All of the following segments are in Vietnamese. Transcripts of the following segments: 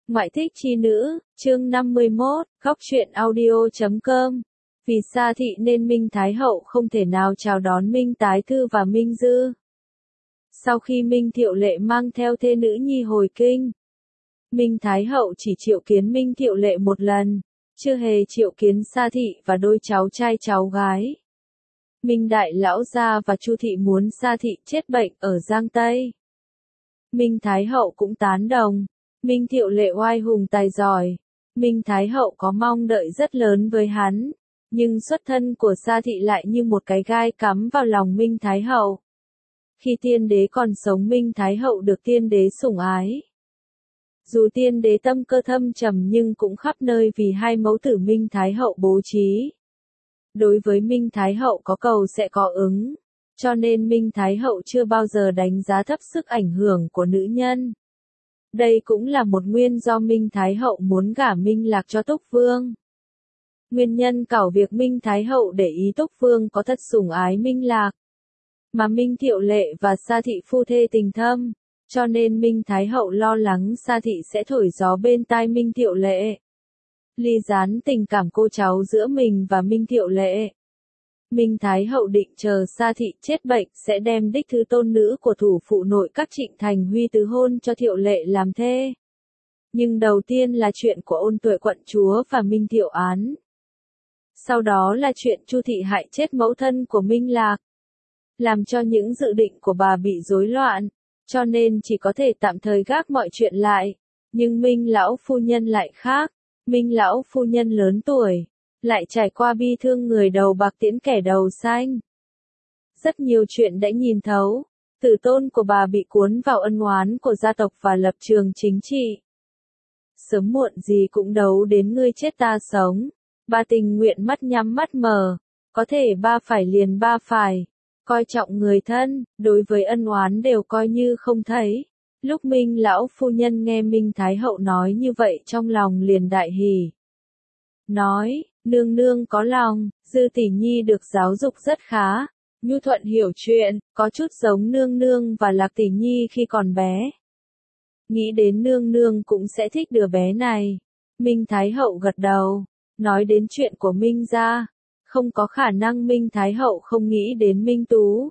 Ngoại thích chi nữ, chương 51, góc truyện audio.com. Vì Sa Thị nên Minh Thái Hậu không thể nào chào đón Minh Tái Thư và Minh Dư. Sau khi Minh Thiệu Lệ mang theo thê nữ nhi hồi kinh, Minh Thái Hậu chỉ triệu kiến Minh Thiệu Lệ một lần, chưa hề triệu kiến Sa Thị và đôi cháu trai cháu gái. Minh Đại Lão Gia và Chu Thị muốn Sa Thị chết bệnh ở Giang Tây. Minh Thái Hậu cũng tán đồng. Minh Thiệu Lệ oai hùng tài giỏi, Minh Thái Hậu có mong đợi rất lớn với hắn, nhưng xuất thân của Sa Thị lại như một cái gai cắm vào lòng Minh Thái Hậu. Khi tiên đế còn sống Minh Thái Hậu được tiên đế sủng ái. Dù tiên đế tâm cơ thâm trầm nhưng cũng khắp nơi vì hai mẫu tử Minh Thái Hậu bố trí. Đối với Minh Thái Hậu có cầu sẽ có ứng, cho nên Minh Thái Hậu chưa bao giờ đánh giá thấp sức ảnh hưởng của nữ nhân. Đây cũng là một nguyên do Minh Thái Hậu muốn gả Minh Lạc cho Túc Vương. Nguyên nhân cảo việc Minh Thái Hậu để ý Túc Vương có thật sủng ái Minh Lạc. Mà Minh Thiệu Lệ và Sa Thị phu thê tình thâm, cho nên Minh Thái Hậu lo lắng Sa Thị sẽ thổi gió bên tai Minh Thiệu Lệ. Ly gián tình cảm cô cháu giữa mình và Minh Thiệu Lệ. Minh Thái Hậu định chờ Sa Thị chết bệnh sẽ đem đích thư tôn nữ của thủ phụ nội các Trịnh Thành Huy tứ hôn cho Thiệu Lệ làm thê. Nhưng đầu tiên là chuyện của Ôn Tuệ quận chúa và Minh Thiệu Án. Sau đó là chuyện Chu Thị hại chết mẫu thân của Minh Lạc. Làm cho những dự định của bà bị rối loạn, cho nên chỉ có thể tạm thời gác mọi chuyện lại. Nhưng Minh lão phu nhân lại khác, Minh lão phu nhân lớn tuổi, lại trải qua bi thương người đầu bạc tiễn kẻ đầu xanh. Rất nhiều chuyện đã nhìn thấu, tử tôn của bà bị cuốn vào ân oán của gia tộc và lập trường chính trị. Sớm muộn gì cũng đấu đến ngươi chết ta sống, bà tình nguyện mắt nhắm mắt mở, có thể ba phải liền ba phải, coi trọng người thân, đối với ân oán đều coi như không thấy. Lúc Minh lão phu nhân nghe Minh Thái Hậu nói như vậy trong lòng liền đại hỉ. Nói, nương nương có lòng, Dư tỷ nhi được giáo dục rất khá, nhu thuận hiểu chuyện, có chút giống nương nương và Lạc tỷ nhi khi còn bé. Nghĩ đến nương nương cũng sẽ thích đứa bé này. Minh Thái Hậu gật đầu, nói đến chuyện của Minh gia, không có khả năng Minh Thái Hậu không nghĩ đến Minh Tú.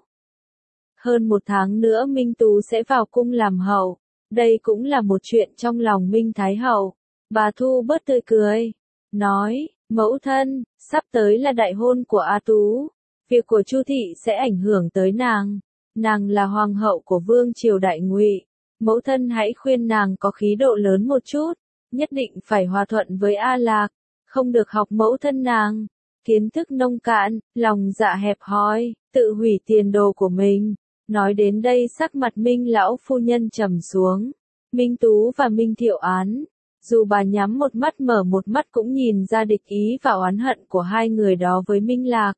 Hơn một tháng nữa Minh Tú sẽ vào cung làm hậu, đây cũng là một chuyện trong lòng Minh Thái Hậu. Bà Thu bớt tươi cười, nói, mẫu thân, sắp tới là đại hôn của A Tú, việc của Chu Thị sẽ ảnh hưởng tới nàng là hoàng hậu của vương triều Đại Ngụy, mẫu thân hãy khuyên nàng có khí độ lớn một chút, nhất định phải hòa thuận với A Lạc, không được học mẫu thân nàng, kiến thức nông cạn, lòng dạ hẹp hòi, tự hủy tiền đồ của mình. Nói đến đây sắc mặt Minh lão phu nhân trầm xuống. Minh Tú và Minh Thiệu Án, dù bà nhắm một mắt mở một mắt cũng nhìn ra địch ý và oán hận của hai người đó với Minh Lạc.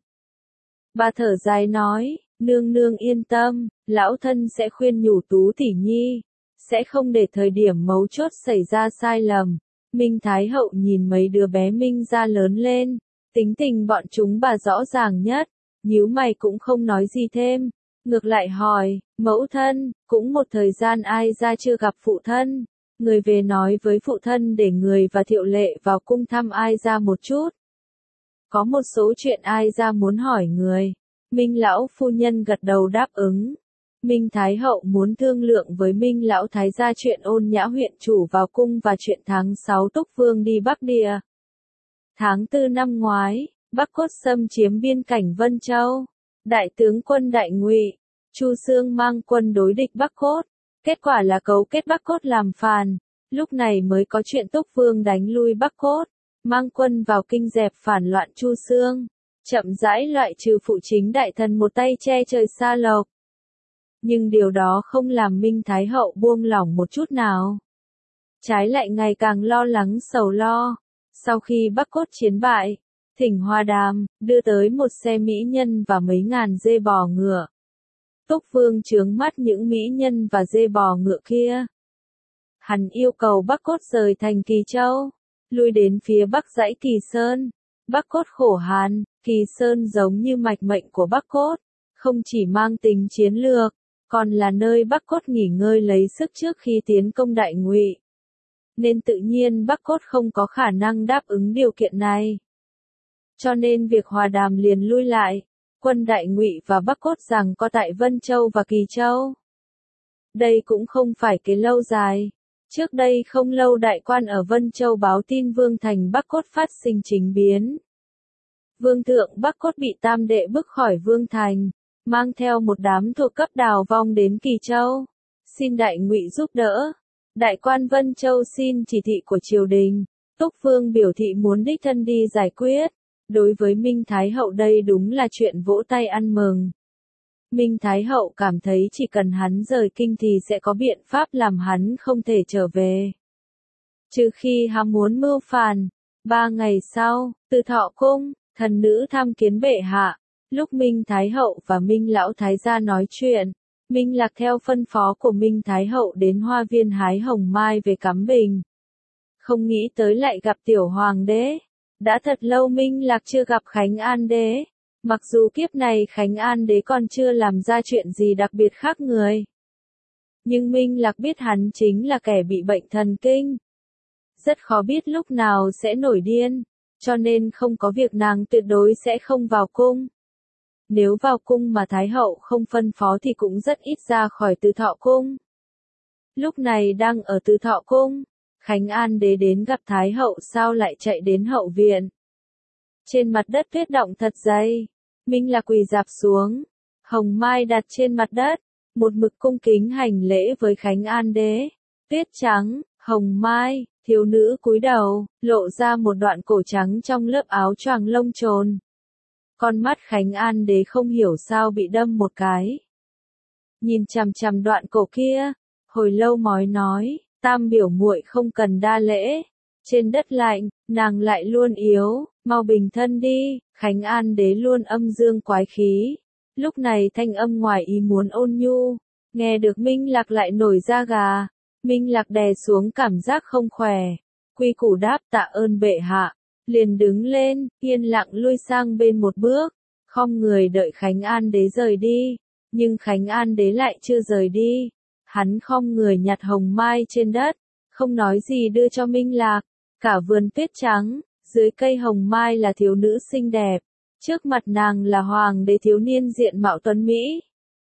Bà thở dài nói, nương nương yên tâm, lão thân sẽ khuyên nhủ Tú tỷ nhi, sẽ không để thời điểm mấu chốt xảy ra sai lầm. Minh Thái Hậu nhìn mấy đứa bé Minh ra lớn lên, tính tình bọn chúng bà rõ ràng nhất, nhíu mày cũng không nói gì thêm. Ngược lại hỏi, mẫu thân, cũng một thời gian ai ra chưa gặp phụ thân, người về nói với phụ thân để người và Thiệu Lệ vào cung thăm ai ra một chút. Có một số chuyện ai ra muốn hỏi người. Minh lão phu nhân gật đầu đáp ứng. Minh Thái Hậu muốn thương lượng với Minh lão thái gia chuyện Ôn Nhã huyện chủ vào cung và chuyện tháng 6 Túc Vương đi Bắc Địa. Tháng 4 năm ngoái, Bắc Cốt xâm chiếm biên cảnh Vân Châu. Đại tướng quân Đại Ngụy, Chu Xương mang quân đối địch Bắc Cốt, kết quả là cấu kết Bắc Cốt làm phản, lúc này mới có chuyện Túc Vương đánh lui Bắc Cốt, mang quân vào kinh dẹp phản loạn Chu Xương, chậm rãi loại trừ phụ chính đại thần một tay che trời xa lộc. Nhưng điều đó không làm Minh Thái Hậu buông lỏng một chút nào. Trái lại ngày càng lo lắng sầu lo, sau khi Bắc Cốt chiến bại, Thỉnh Hoa Đàm, đưa tới một xe mỹ nhân và mấy ngàn dê bò ngựa. Túc Vương trướng mắt những mỹ nhân và dê bò ngựa kia. Hắn yêu cầu Bắc Cốt rời thành Kỳ Châu, lui đến phía bắc dãy Kỳ Sơn. Bắc Cốt khổ hàn, Kỳ Sơn giống như mạch mệnh của Bắc Cốt, không chỉ mang tính chiến lược, còn là nơi Bắc Cốt nghỉ ngơi lấy sức trước khi tiến công Đại Ngụy. nên tự nhiên Bắc Cốt không có khả năng đáp ứng điều kiện này. Cho nên việc hòa đàm liền lui lại, quân Đại Ngụy và Bắc Cốt rằng có tại Vân Châu và Kỳ Châu. Đây cũng không phải cái lâu dài. Trước đây không lâu đại quan ở Vân Châu báo tin Vương Thành Bắc Cốt phát sinh chính biến. Vương thượng Bắc Cốt bị tam đệ bức khỏi Vương Thành, mang theo một đám thuộc cấp đào vong đến Kỳ Châu, xin Đại Ngụy giúp đỡ. Đại quan Vân Châu xin chỉ thị của triều đình, Túc Vương biểu thị muốn đích thân đi giải quyết. Đối với Minh Thái Hậu đây đúng là chuyện vỗ tay ăn mừng. Minh Thái Hậu cảm thấy chỉ cần hắn rời kinh thì sẽ có biện pháp làm hắn không thể trở về. Trừ khi hắn muốn mưu phản. 3 ngày sau, từ Thọ Cung, thần nữ tham kiến bệ hạ. Lúc Minh Thái Hậu và Minh Lão Thái gia nói chuyện, Minh Lạc theo phân phó của Minh Thái Hậu đến hoa viên hái hồng mai về cắm bình. Không nghĩ tới lại gặp tiểu hoàng đế. Đã thật lâu Minh Lạc chưa gặp Khánh An đế. Mặc dù kiếp này Khánh An đế còn chưa làm ra chuyện gì đặc biệt khác người. Nhưng Minh Lạc biết hắn chính là kẻ bị bệnh thần kinh. Rất khó biết lúc nào sẽ nổi điên, cho nên không có việc nàng tuyệt đối sẽ không vào cung. Nếu vào cung mà Thái Hậu không phân phó thì cũng rất ít ra khỏi Từ Thọ Cung. Lúc này đang ở Từ Thọ Cung, Khánh An đế đến gặp Thái Hậu sao lại chạy đến hậu viện. Trên mặt đất tuyết động thật dày, Minh Lạc quỳ rạp xuống, hồng mai đặt trên mặt đất, một mực cung kính hành lễ với Khánh An đế. Tuyết trắng, hồng mai, thiếu nữ cúi đầu, lộ ra một đoạn cổ trắng trong lớp áo choàng lông trồn. Con mắt Khánh An đế không hiểu sao bị đâm một cái. Nhìn chằm chằm đoạn cổ kia, hồi lâu mói nói, tam biểu muội không cần đa lễ. Trên đất lạnh, nàng lại luôn yếu, mau bình thân đi. Khánh An đế luôn âm dương quái khí. Lúc này thanh âm ngoài ý muốn ôn nhu, nghe được Minh Lạc lại nổi da gà. Minh Lạc đè xuống cảm giác không khỏe, quy củ đáp tạ ơn bệ hạ, liền đứng lên, yên lặng lui sang bên một bước, khom người đợi Khánh An đế rời đi. Nhưng Khánh An đế lại chưa rời đi, hắn khom người nhặt hồng mai trên đất, không nói gì đưa cho Minh Lạc. Cả vườn tuyết trắng, dưới cây hồng mai là thiếu nữ xinh đẹp, trước mặt nàng là hoàng đế thiếu niên diện mạo tuấn mỹ.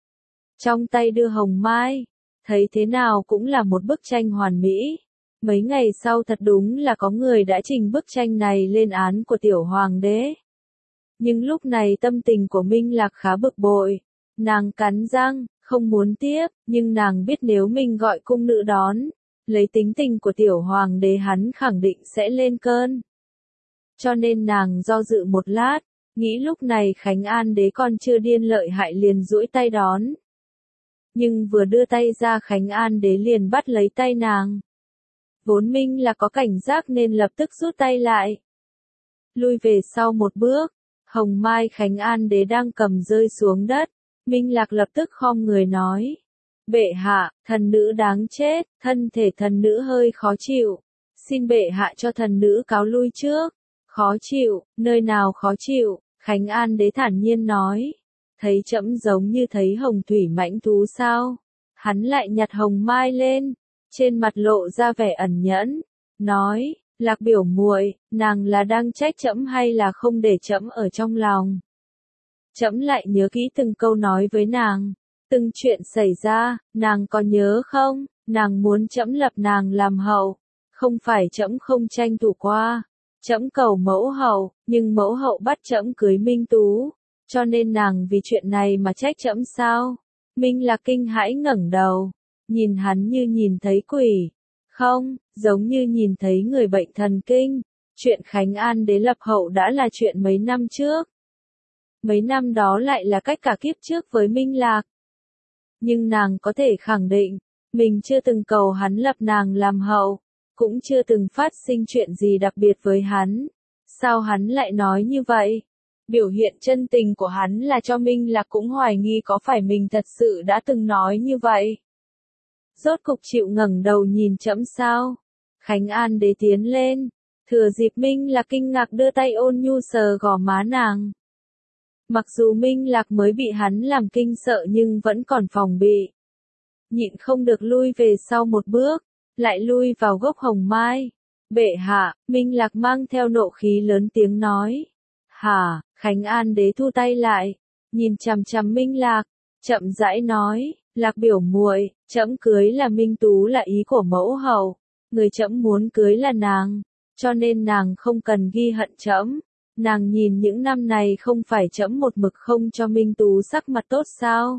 Trong tay đưa hồng mai, thấy thế nào cũng là một bức tranh hoàn mỹ. Mấy ngày sau thật đúng là có người đã trình bức tranh này lên án của tiểu hoàng đế. Nhưng lúc này tâm tình của Minh Lạc khá bực bội, nàng cắn răng, không muốn tiếp, nhưng nàng biết nếu mình gọi cung nữ đón, lấy tính tình của tiểu hoàng đế hắn khẳng định sẽ lên cơn. Cho nên nàng do dự một lát, nghĩ lúc này Khánh An đế còn chưa điên lợi hại liền duỗi tay đón. Nhưng vừa đưa tay ra Khánh An đế liền bắt lấy tay nàng. Vốn Minh là có cảnh giác nên lập tức rút tay lại. Lui về sau một bước, hồng mai Khánh An đế đang cầm rơi xuống đất. Minh Lạc lập tức khom người nói. Bệ hạ, thần nữ đáng chết, thân thể thần nữ hơi khó chịu. Xin bệ hạ cho thần nữ cáo lui trước. Khó chịu, nơi nào khó chịu, Khánh An đế thản nhiên nói. Thấy trẫm giống như thấy hồng thủy mãnh thú sao? Hắn lại nhặt hồng mai lên, trên mặt lộ ra vẻ ẩn nhẫn, nói, Lạc biểu muội, nàng là đang trách trẫm hay là không để trẫm ở trong lòng? Trẫm lại nhớ kỹ từng câu nói với nàng, từng chuyện xảy ra, nàng có nhớ không? Nàng muốn trẫm lập nàng làm hậu, không phải trẫm không tranh thủ qua. Trẫm cầu mẫu hậu, nhưng mẫu hậu bắt trẫm cưới Minh Tú, cho nên nàng vì chuyện này mà trách trẫm sao? Minh Lạc kinh hãi ngẩng đầu, nhìn hắn như nhìn thấy quỷ, không, giống như nhìn thấy người bệnh thần kinh. Chuyện Khánh An đế lập hậu đã là chuyện mấy năm trước. Mấy năm đó lại là cách cả kiếp trước với Minh Lạc. Nhưng nàng có thể khẳng định, mình chưa từng cầu hắn lập nàng làm hậu, cũng chưa từng phát sinh chuyện gì đặc biệt với hắn. Sao hắn lại nói như vậy? Biểu hiện chân tình của hắn là cho Minh Lạc cũng hoài nghi có phải mình thật sự đã từng nói như vậy. Rốt cục chịu ngẩng đầu nhìn trẫm sao? Khánh An đế tiến lên, thừa dịp Minh Lạc kinh ngạc đưa tay ôn nhu sờ gò má nàng. Mặc dù Minh Lạc mới bị hắn làm kinh sợ nhưng vẫn còn phòng bị. Nhịn không được lui về sau một bước, lại lui vào gốc hồng mai. Bệ hạ, Minh Lạc mang theo nộ khí lớn tiếng nói. Hả, Khánh An đế thu tay lại, nhìn chằm chằm Minh Lạc, chậm rãi nói, Lạc biểu muội, trẫm cưới là Minh Tú là ý của mẫu hậu, người trẫm muốn cưới là nàng, cho nên nàng không cần ghi hận trẫm. Nàng nhìn những năm này không phải trẫm một mực không cho Minh Tú sắc mặt tốt sao?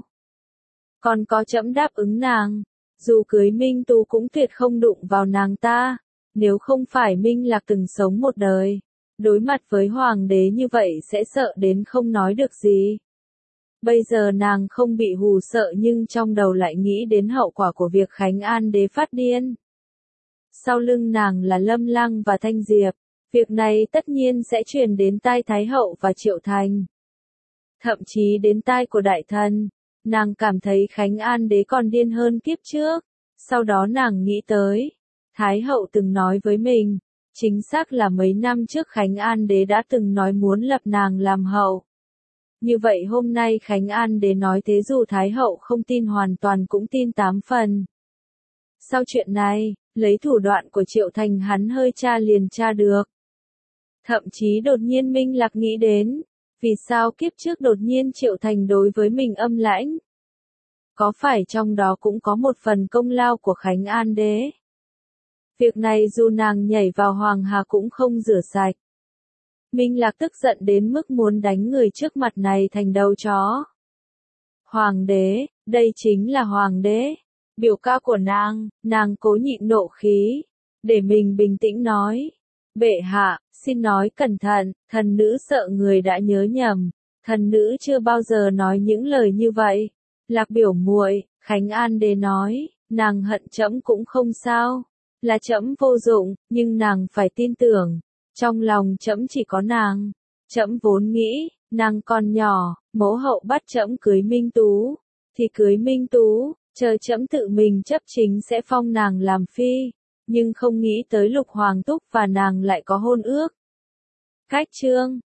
Còn có trẫm đáp ứng nàng, dù cưới Minh Tú cũng tuyệt không đụng vào nàng ta. Nếu không phải Minh Lạc từng sống một đời, đối mặt với hoàng đế như vậy sẽ sợ đến không nói được gì. Bây giờ nàng không bị hù sợ nhưng trong đầu lại nghĩ đến hậu quả của việc Khánh An đế phát điên. Sau lưng nàng là Lâm Lăng và Thanh Diệp, việc này tất nhiên sẽ truyền đến tai Thái hậu và Triệu Thành. Thậm chí đến tai của đại thần, nàng cảm thấy Khánh An đế còn điên hơn kiếp trước. Sau đó nàng nghĩ tới, Thái hậu từng nói với mình, chính xác là mấy năm trước Khánh An đế đã từng nói muốn lập nàng làm hậu. Như vậy hôm nay Khánh An đế nói thế dù Thái hậu không tin hoàn toàn cũng tin 8 phần. Sau chuyện này, lấy thủ đoạn của Triệu Thành hắn hơi tra liền tra được. Thậm chí đột nhiên Minh Lạc nghĩ đến, vì sao kiếp trước đột nhiên Triệu Thành đối với mình âm lãnh? Có phải trong đó cũng có một phần công lao của Khánh An đế? Việc này dù nàng nhảy vào Hoàng Hà cũng không rửa sạch. Minh Lạc tức giận đến mức muốn đánh người trước mặt này thành đầu chó. Hoàng đế, đây chính là hoàng đế. Biểu ca của nàng cố nhịn nộ khí, để mình bình tĩnh nói. Bệ hạ, xin nói cẩn thận, thần nữ sợ người đã nhớ nhầm. Thần nữ chưa bao giờ nói những lời như vậy. Lạc biểu muội, Khánh An đế nói, nàng hận trẫm cũng không sao. Là trẫm vô dụng, nhưng nàng phải tin tưởng. Trong lòng trẫm chỉ có nàng. Trẫm vốn nghĩ, nàng còn nhỏ, mẫu hậu bắt trẫm cưới Minh Tú. Thì cưới Minh Tú, chờ trẫm tự mình chấp chính sẽ phong nàng làm phi. Nhưng không nghĩ tới Lục Hoàng Túc và nàng lại có hôn ước. Cách chương